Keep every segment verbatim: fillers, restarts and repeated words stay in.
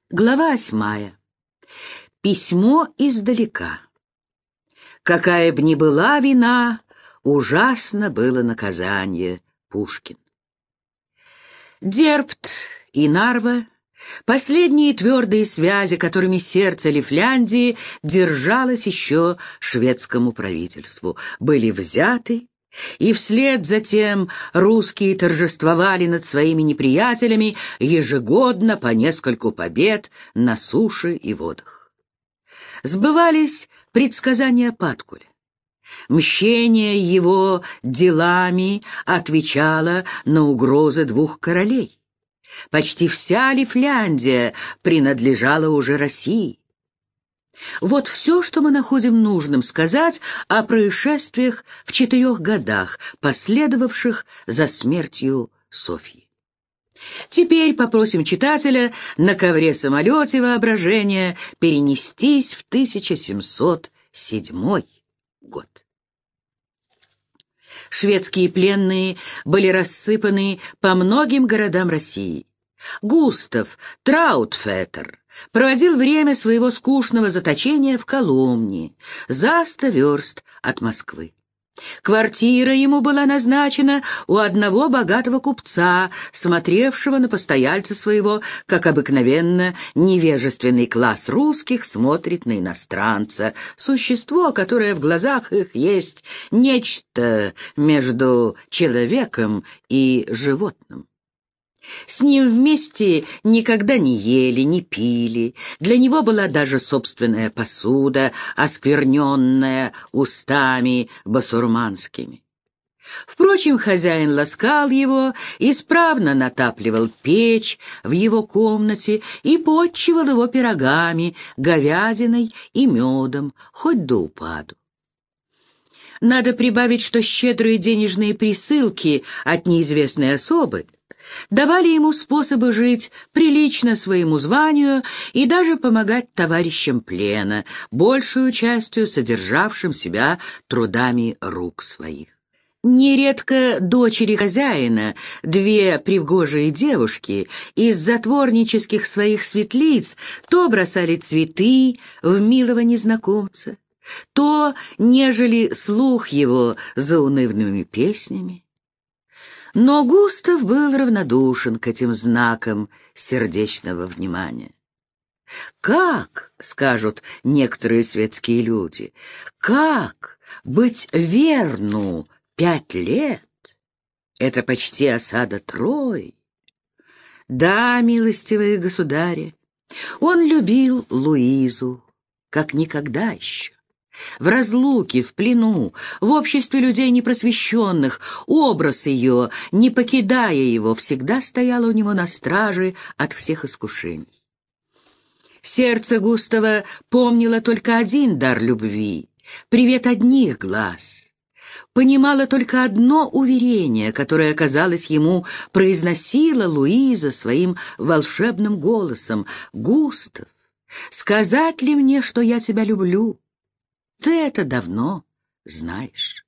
Глава восьмая. Письмо издалека. Какая б ни была вина, ужасно было наказание. Пушкин. Дербт и Нарва — последние твердые связи, которыми сердце Лифляндии держалось еще шведскому правительству, были взяты, и вслед за тем русские торжествовали над своими неприятелями ежегодно по нескольку побед на суше и водах. Сбывались предсказания Паткуля. Мщение его делами отвечало на угрозы двух королей. Почти вся Лифляндия принадлежала уже России. Вот все, что мы находим нужным сказать о происшествиях в четырех годах, последовавших за смертью Софьи. Теперь попросим читателя на ковре-самолете воображения перенестись в тысяча семьсот седьмой год. Шведские пленные были рассыпаны по многим городам России. Густав Траутфеттер проводил время своего скучного заточения в Коломне, за сто верст от Москвы. Квартира ему была назначена у одного богатого купца, смотревшего на постояльца своего, как обыкновенно невежественный класс русских смотрит на иностранца, существо, которое в глазах их есть нечто между человеком и животным. С ним вместе никогда не ели, не пили. Для него была даже собственная посуда, оскверненная устами басурманскими. Впрочем, хозяин ласкал его, исправно натапливал печь в его комнате и подчивал его пирогами, говядиной и медом, хоть до упаду. Надо прибавить, что щедрые денежные присылки от неизвестной особы давали ему способы жить прилично своему званию и даже помогать товарищам плена, большую частью содержавшим себя трудами рук своих. Нередко дочери хозяина, две пригожие девушки, из затворнических своих светлиц то бросали цветы в милого незнакомца, то нежели слух его заунывными песнями. Но Густав был равнодушен к этим знакам сердечного внимания. «Как, — скажут некоторые светские люди, — как быть верну пять лет? Это почти осада Трои». Да, милостивые государи, он любил Луизу, как никогда еще. В разлуке, в плену, в обществе людей непросвещенных, образ ее, не покидая его, всегда стоял у него на страже от всех искушений. Сердце Густава помнило только один дар любви — привет одних глаз. Понимало только одно уверение, которое, казалось ему, произносила Луиза своим волшебным голосом: «Густав, сказать ли мне, что я тебя люблю? Ты это давно знаешь».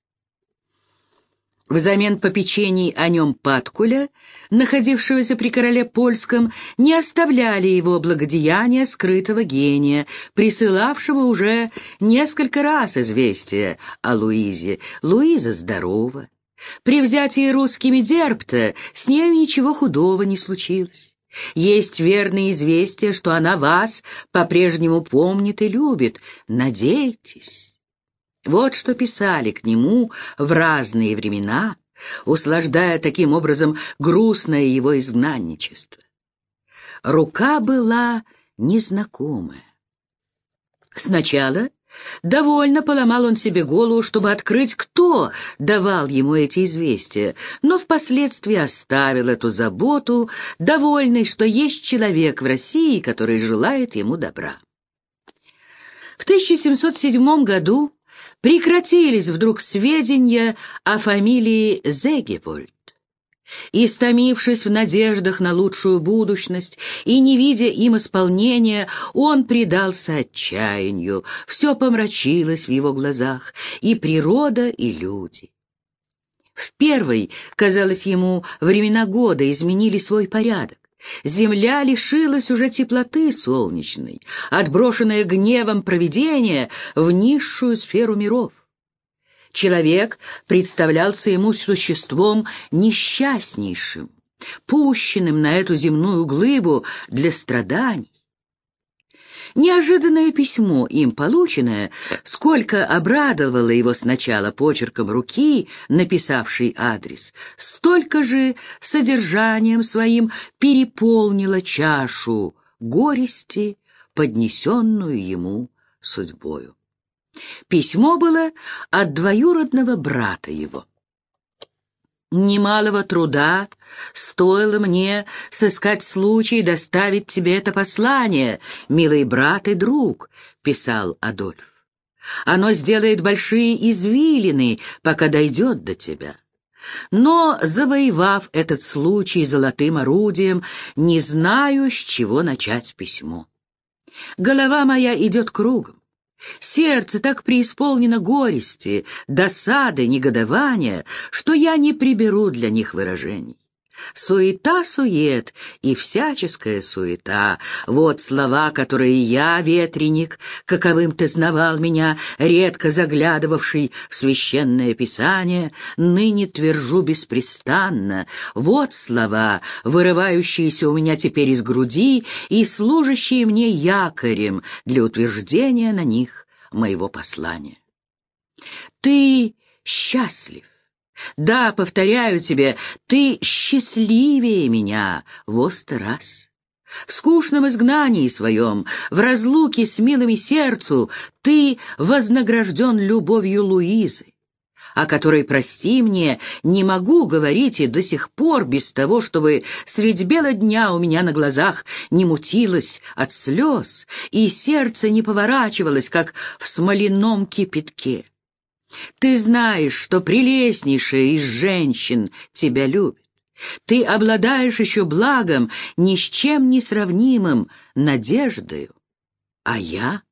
Взамен попечений о нем Паткуля, находившегося при короле польском, не оставляли его благодеяния скрытого гения, присылавшего уже несколько раз известия о Луизе. Луиза здорова. При взятии русскими Дербта с нею ничего худого не случилось. Есть верные известия, что она вас по-прежнему помнит и любит. Надейтесь. Вот что писали к нему в разные времена, услаждая таким образом грустное его изгнанничество. Рука была незнакомая. Сначала довольно поломал он себе голову, чтобы открыть, кто давал ему эти известия, но впоследствии оставил эту заботу, довольный, что есть человек в России, который желает ему добра. В тысяча семьсот седьмом году прекратились вдруг сведения о фамилии Зегевольд. Истомившись в надеждах на лучшую будущность и не видя им исполнения, он предался отчаянию, все помрачилось в его глазах, и природа, и люди. В первой, казалось ему, времена года изменили свой порядок. Земля лишилась уже теплоты солнечной, отброшенная гневом провидения в низшую сферу миров. Человек представлялся ему существом несчастнейшим, пущенным на эту земную глыбу для страданий. Неожиданное письмо, им полученное, сколько обрадовало его сначала почерком руки, написавшей адрес, столько же содержанием своим переполнило чашу горести, поднесенную ему судьбою. Письмо было от двоюродного брата его. «Немалого труда стоило мне сыскать случай доставить тебе это послание, милый брат и друг», — писал Адольф. «Оно сделает большие извилины, пока дойдет до тебя. Но, завоевав этот случай золотым орудием, не знаю, с чего начать письмо. Голова моя идет кругом. Сердце так преисполнено горести, досады, негодования, что я не приберу для них выражений. Суета-сует и всяческая суета — вот слова, которые я, ветреник, каковым ты знавал меня, редко заглядывавший в священное писание, ныне твержу беспрестанно. Вот слова, вырывающиеся у меня теперь из груди и служащие мне якорем для утверждения на них моего послания. Ты счастлив. Да, повторяю тебе, ты счастливее меня во сто раз. В скучном изгнании своем, в разлуке с милыми сердцу, ты вознагражден любовью Луизы, о которой, прости мне, не могу говорить и до сих пор без того, чтобы средь бела дня у меня на глазах не мутилось от слез, и сердце не поворачивалось, как в смоляном кипятке. Ты знаешь, что прелестнейшая из женщин тебя любит. Ты обладаешь еще благом, ни с чем не сравнимым, надеждою. А я,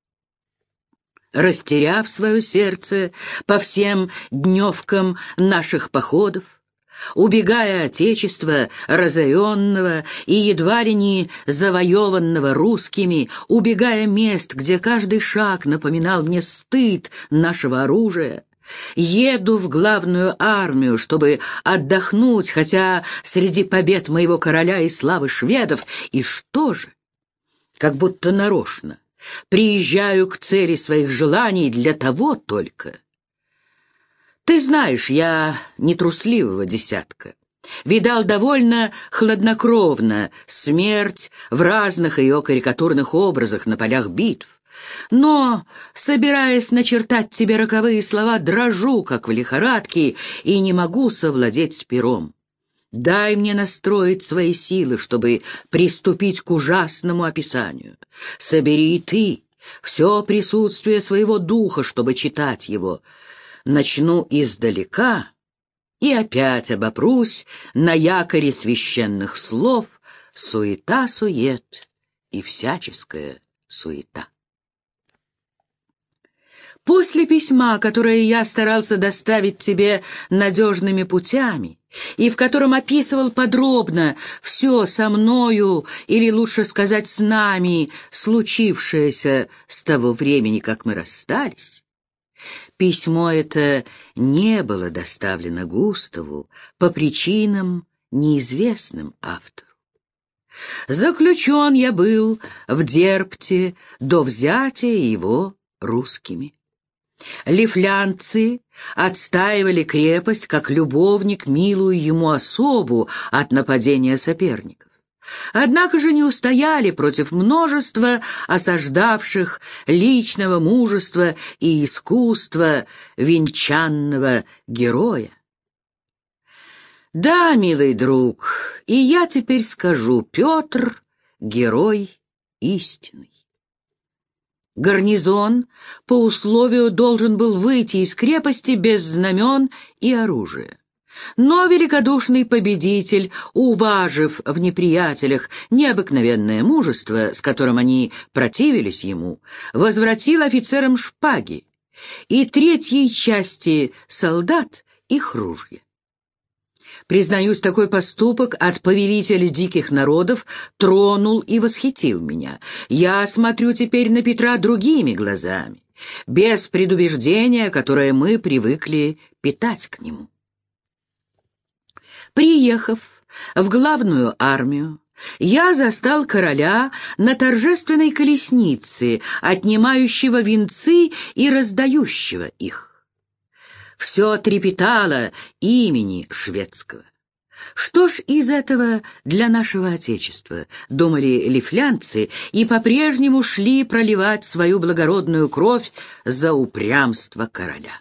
растеряв свое сердце по всем дневкам наших походов, убегая отечества, разоренного и едва ли не завоеванного русскими, убегая мест, где каждый шаг напоминал мне стыд нашего оружия, еду в главную армию, чтобы отдохнуть, хотя среди побед моего короля и славы шведов, и что же? Как будто нарочно приезжаю к цели своих желаний для того только. Ты знаешь, я не трусливого десятка. Видал довольно хладнокровно смерть в разных ее карикатурных образах на полях битв. Но, собираясь начертать тебе роковые слова, дрожу, как в лихорадке, и не могу совладеть с пером. Дай мне настроить свои силы, чтобы приступить к ужасному описанию. Собери и ты все присутствие своего духа, чтобы читать его. Начну издалека и опять обопрусь на якоре священных слов суета-сует и всяческая суета. После письма, которое я старался доставить тебе надежными путями, и в котором описывал подробно все со мною, или лучше сказать с нами, случившееся с того времени, как мы расстались, письмо это не было доставлено Густаву по причинам, неизвестным автору. Заключен я был в Дерпте до взятия его русскими. Лифлянцы отстаивали крепость как любовник милую ему особу от нападения соперников. Однако же не устояли против множества осаждавших личного мужества и искусства венчанного героя. Да, милый друг, и я теперь скажу: Петр — герой истинный. Гарнизон по условию должен был выйти из крепости без знамен и оружия. Но великодушный победитель, уважив в неприятелях необыкновенное мужество, с которым они противились ему, возвратил офицерам шпаги и третьей части солдат их ружья. Признаюсь, такой поступок от повелителя диких народов тронул и восхитил меня. Я смотрю теперь на Петра другими глазами, без предубеждения, которое мы привыкли питать к нему. Приехав в главную армию, я застал короля на торжественной колеснице, отнимающего венцы и раздающего их. Все трепетало имени шведского. Что ж из этого для нашего Отечества, думали лифлянцы, и по-прежнему шли проливать свою благородную кровь за упрямство короля.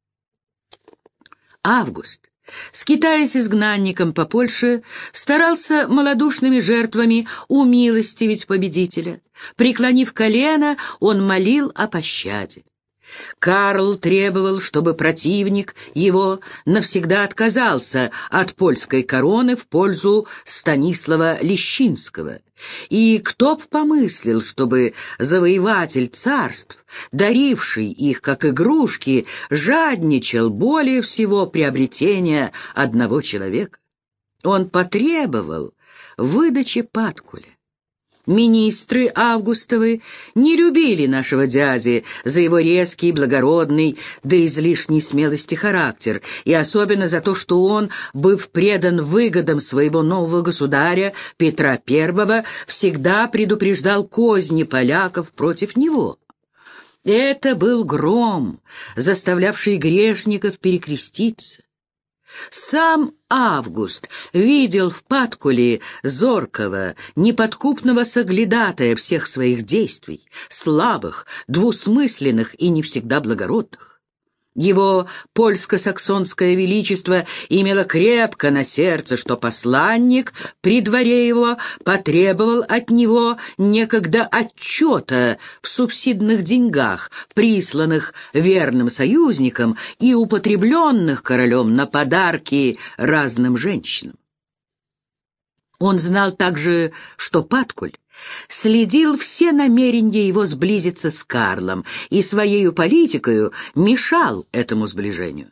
Август, скитаясь изгнанником по Польше, старался малодушными жертвами умилостивить победителя. Преклонив колено, он молил о пощаде. Карл требовал, чтобы противник его навсегда отказался от польской короны в пользу Станислава Лещинского. И кто б помыслил, чтобы завоеватель царств, даривший их как игрушки, жадничал более всего приобретения одного человека? Он потребовал выдачи Паткуля. Министры Августовы не любили нашего дяди за его резкий, благородный, да излишней смелости характер, и особенно за то, что он, быв предан выгодам своего нового государя Петра Первого, всегда предупреждал козни поляков против него. Это был гром, заставлявший грешников перекреститься. Сам Август видел в Паткуле зоркого, неподкупного соглядатая всех своих действий, слабых, двусмысленных и не всегда благородных. Его польско-саксонское величество имело крепко на сердце, что посланник при дворе его потребовал от него некогда отчета в субсидных деньгах, присланных верным союзникам и употребленных королем на подарки разным женщинам. Он знал также, что Паткуль следил все намерения его сблизиться с Карлом и своею политикою мешал этому сближению.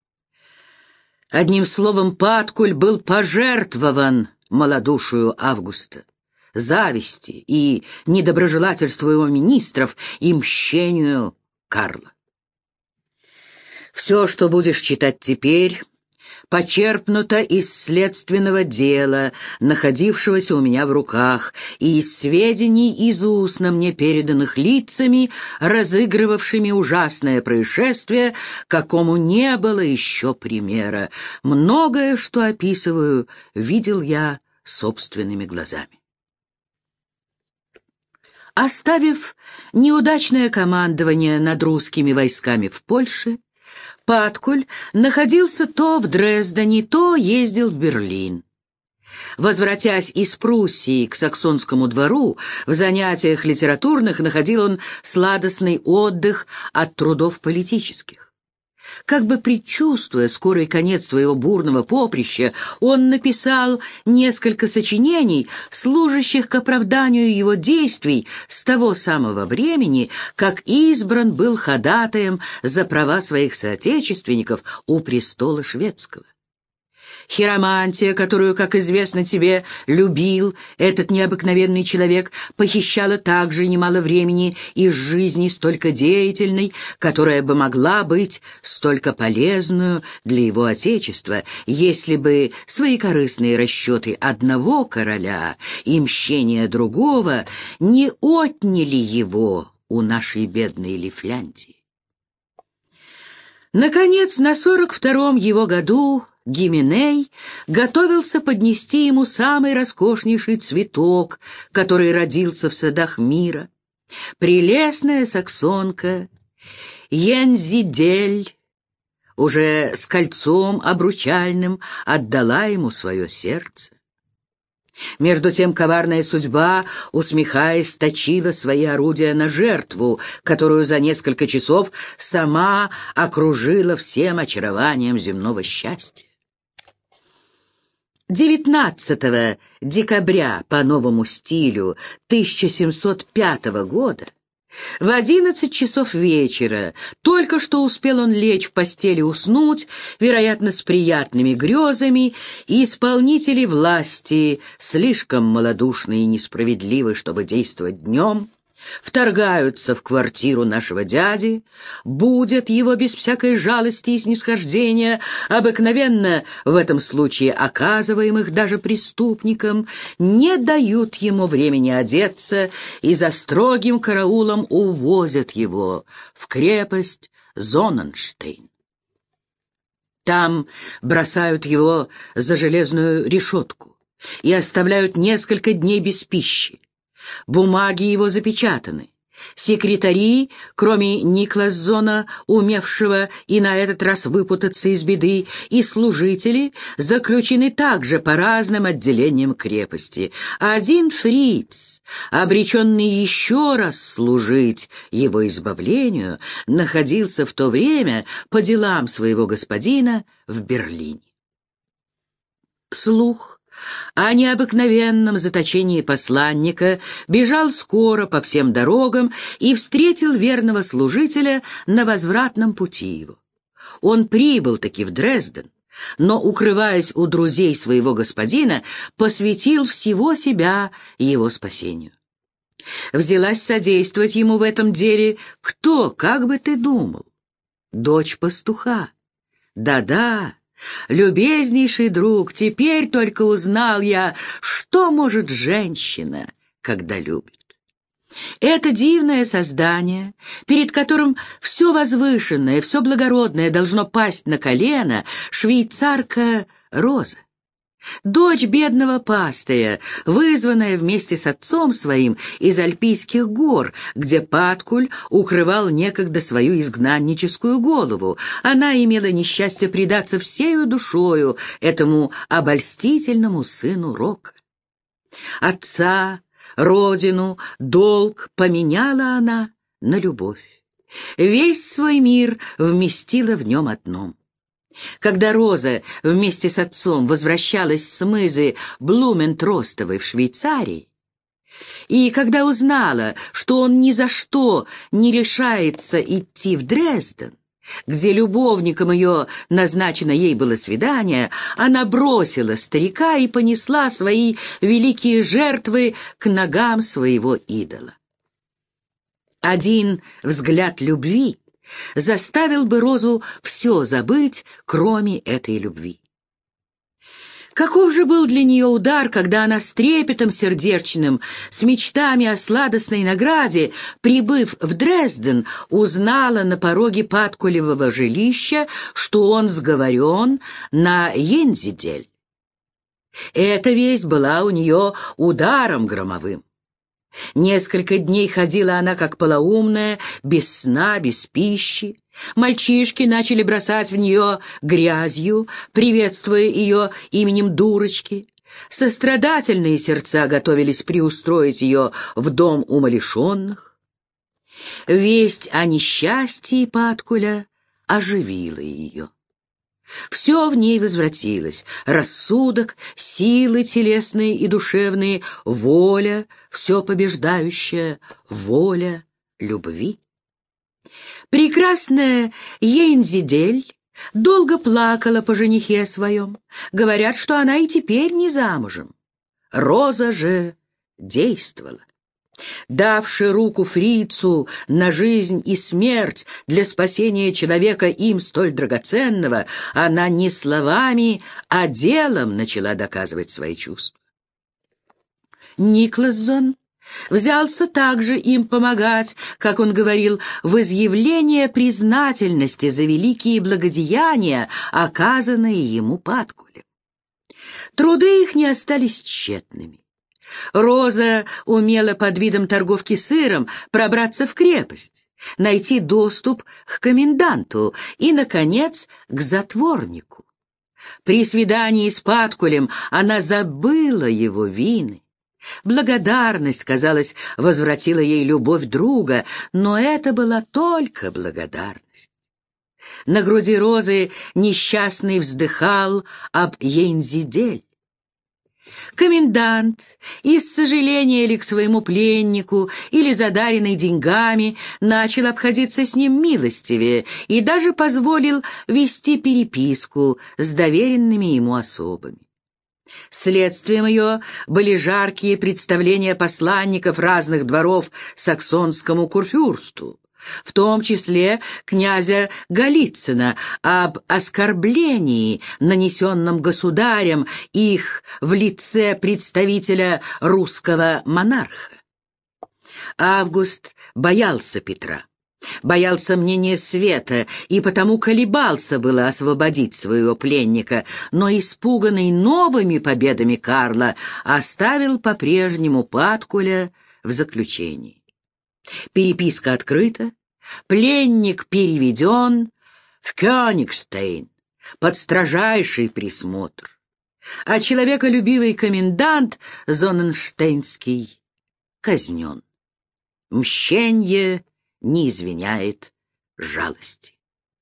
Одним словом, Паткуль был пожертвован малодушию Августа, зависти и недоброжелательству его министров и мщению Карла. Все, что будешь читать теперь, почерпнуто из следственного дела, находившегося у меня в руках, и из сведений из устно мне переданных лицами, разыгрывавшими ужасное происшествие, какому не было еще примера. Многое, что описываю, видел я собственными глазами. Оставив неудачное командование над русскими войсками в Польше, Паткуль находился то в Дрездене, то ездил в Берлин. Возвратясь из Пруссии к саксонскому двору, в занятиях литературных находил он сладостный отдых от трудов политических. Как бы предчувствуя скорый конец своего бурного поприща, он написал несколько сочинений, служащих к оправданию его действий с того самого времени, как избран был ходатаем за права своих соотечественников у престола шведского. Хиромантия, которую, как известно тебе, любил этот необыкновенный человек, похищала также немало времени из жизни столько деятельной, которая бы могла быть столько полезную для его отечества, если бы свои корыстные расчеты одного короля и мщения другого не отняли его у нашей бедной Лифляндии. Наконец, на сорок втором его году Гименей готовился поднести ему самый роскошнейший цветок, который родился в садах мира. Прелестная саксонка Йензидель уже с кольцом обручальным отдала ему свое сердце. Между тем коварная судьба, усмехаясь, точила свои орудия на жертву, которую за несколько часов сама окружила всем очарованием земного счастья. девятнадцатого декабря по новому стилю тысяча семьсот пятого года В одиннадцать часов вечера только что успел он лечь в постели уснуть, вероятно, с приятными грезами, и исполнители власти, слишком малодушны и несправедливы, чтобы действовать днем, вторгаются в квартиру нашего дяди, будят его без всякой жалости и снисхождения, обыкновенно в этом случае оказываемых даже преступникам, не дают ему времени одеться и за строгим караулом увозят его в крепость Зонненштейн. Там бросают его за железную решетку и оставляют несколько дней без пищи. Бумаги его запечатаны. Секретари, кроме Никласзона, умевшего и на этот раз выпутаться из беды, и служители заключены также по разным отделениям крепости. Один фриц, обреченный еще раз служить его избавлению, находился в то время по делам своего господина в Берлине. Слух о необыкновенном заточении посланника бежал скоро по всем дорогам и встретил верного служителя на возвратном пути его. Он прибыл таки в Дрезден, но, укрываясь у друзей своего господина, посвятил всего себя его спасению. Взялась содействовать ему в этом деле кто, как бы ты думал? Дочь пастуха. Да-да. «Любезнейший друг, теперь только узнал я, что может женщина, когда любит». Это дивное создание, перед которым все возвышенное, все благородное должно пасть на колено, швейцарка Роза. Дочь бедного пастыря, вызванная вместе с отцом своим из Альпийских гор, где Паткуль укрывал некогда свою изгнанническую голову, она имела несчастье предаться всею душою этому обольстительному сыну Рока. Отца, родину, долг поменяла она на любовь. Весь свой мир вместила в нем одном. Когда Роза вместе с отцом возвращалась с мызы Блументростовой в Швейцарии, и когда узнала, что он ни за что не решается идти в Дрезден, где любовником ее назначено ей было свидание, она бросила старика и понесла свои великие жертвы к ногам своего идола. Один взгляд любви заставил бы Розу все забыть, кроме этой любви. Каков же был для нее удар, когда она с трепетом сердечным, с мечтами о сладостной награде, прибыв в Дрезден, узнала на пороге Паткулевого жилища, что он сговорен на Йензидель. Эта весть была у нее ударом громовым. Несколько дней ходила она как полоумная, без сна, без пищи. Мальчишки начали бросать в нее грязью, приветствуя ее именем дурочки. Сострадательные сердца готовились приустроить ее в дом умалишенных. Весть о несчастье Паткуля оживила ее. Все в ней возвратилось: рассудок, силы телесные и душевные, воля, все побеждающая, воля любви. Прекрасная Йензидель долго плакала по женихе своем. Говорят, что она и теперь не замужем. Роза же действовала. Давши руку фрицу на жизнь и смерть для спасения человека им столь драгоценного, она не словами, а делом начала доказывать свои чувства. Никласзон взялся также им помогать, как он говорил, в изъявлении признательности за великие благодеяния, оказанные ему Паткулем. Труды их не остались тщетными. Роза умела под видом торговки сыром пробраться в крепость, найти доступ к коменданту и, наконец, к затворнику. При свидании с Паткулем она забыла его вины. Благодарность, казалось, возвратила ей любовь друга, но это была только благодарность. На груди Розы несчастный вздыхал об Йензидель. Комендант, из сожаления ли к своему пленнику, или задаренный деньгами, начал обходиться с ним милостивее и даже позволил вести переписку с доверенными ему особами. Следствием ее были жаркие представления посланников разных дворов саксонскому курфюрсту, в том числе князя Голицына, об оскорблении, нанесенном государем их в лице представителя русского монарха. Август боялся Петра, боялся мнения света и потому колебался было освободить своего пленника, но, испуганный новыми победами Карла, оставил по-прежнему Паткуля в заключении. Переписка открыта, пленник переведен в Кёнигштейн под строжайший присмотр, а человеколюбивый комендант Зонненштейнский казнен. Мщенье не извиняет жалости.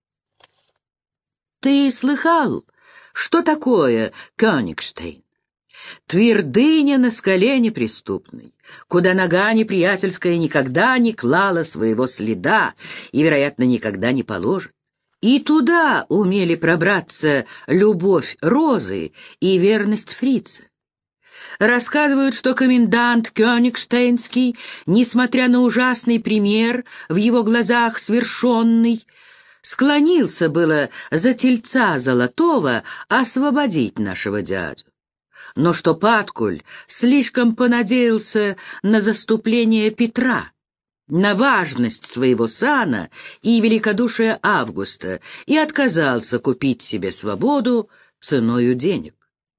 Ты слыхал, что такое Кёнигштейн? Твердыня на скале неприступной, куда нога неприятельская никогда не клала своего следа и, вероятно, никогда не положит. И туда умели пробраться любовь Розы и верность фрица. Рассказывают, что комендант Кёнигштейнский, несмотря на ужасный пример, в его глазах свершенный, склонился было за тельца золотого освободить нашего дядю. Но что Паткуль слишком понадеялся на заступление Петра, на важность своего сана и великодушие Августа и отказался купить себе свободу ценою денег.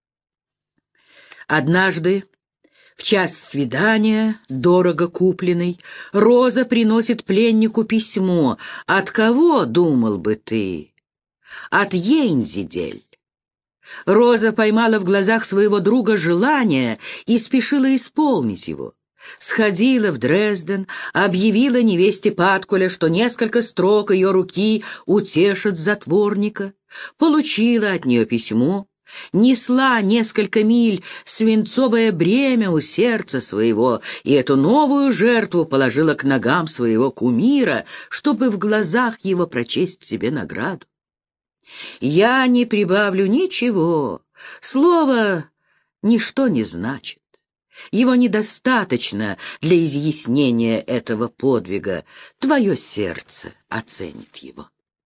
Однажды, в час свидания, дорого купленный, Роза приносит пленнику письмо. От кого, думал бы ты? От Йензидель. Роза поймала в глазах своего друга желание и спешила исполнить его. Сходила в Дрезден, объявила невесте Паткуля, что несколько строк ее руки утешат затворника, получила от нее письмо, несла несколько миль свинцовое бремя у сердца своего и эту новую жертву положила к ногам своего кумира, чтобы в глазах его прочесть себе награду. Я не прибавлю ничего, слово ничто не значит. Его недостаточно для изъяснения этого подвига. Твое сердце оценит его.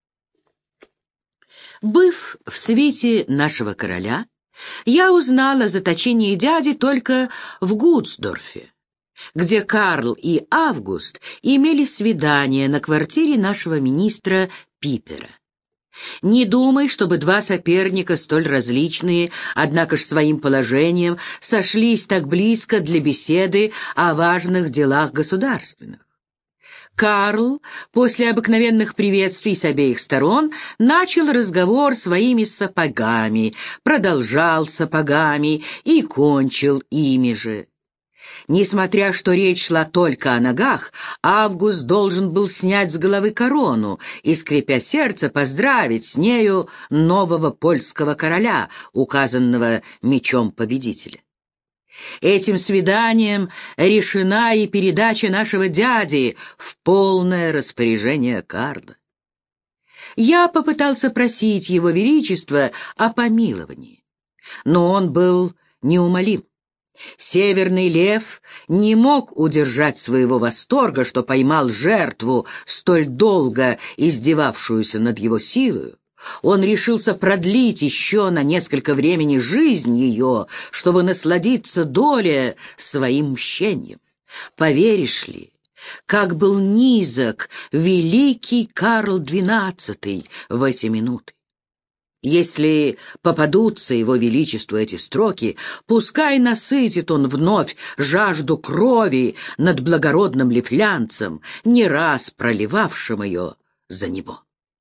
Быв в свите нашего короля, я узнала о заточении дяди только в Гутсдорфе, где Карл и Август имели свидание на квартире нашего министра Пипера. Не думай, чтобы два соперника, столь различные, однако ж своим положением, сошлись так близко для беседы о важных делах государственных. Карл, после обыкновенных приветствий с обеих сторон, начал разговор своими сапогами, продолжал сапогами и кончил ими же. Несмотря что речь шла только о ногах, Август должен был снять с головы корону и, скрипя сердце, поздравить с нею нового польского короля, указанного мечом победителя. Этим свиданием решена и передача нашего дяди в полное распоряжение Карла. Я попытался просить его величество о помиловании, но он был неумолим. Северный лев не мог удержать своего восторга, что поймал жертву, столь долго издевавшуюся над его силою. Он решился продлить еще на несколько времени жизнь ее, чтобы насладиться долей своим мщением. Поверишь ли, как был низок великий Карл двенадцатый в эти минуты? Если попадутся его величеству эти строки, пускай насытит он вновь жажду крови над благородным лифлянцем, не раз проливавшим ее за него.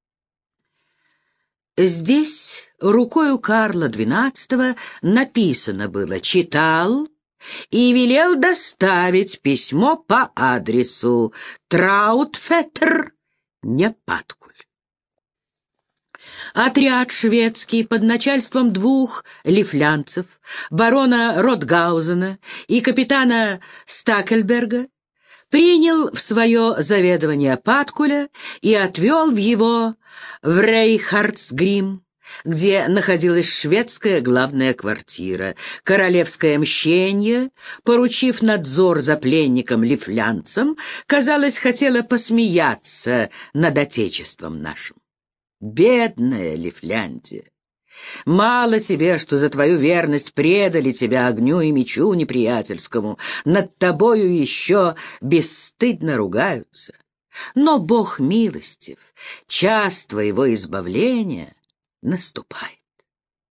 Здесь рукою Карла двенадцатого написано было «Читал и велел доставить письмо по адресу Траутфеттер, не Паткуль». Отряд шведский под начальством двух лифлянцев, барона Ротгаузена и капитана Стакельберга, принял в свое заведование Паткуля и отвел в его в Рейхардсгрим, где находилась шведская главная квартира. Королевское мщение, поручив надзор за пленником лифлянцем, казалось, хотело посмеяться над отечеством нашим. Бедная Лифляндия! Мало тебе, что за твою верность предали тебя огню и мечу неприятельскому, над тобою еще бесстыдно ругаются. Но Бог милостив, час твоего избавления наступает.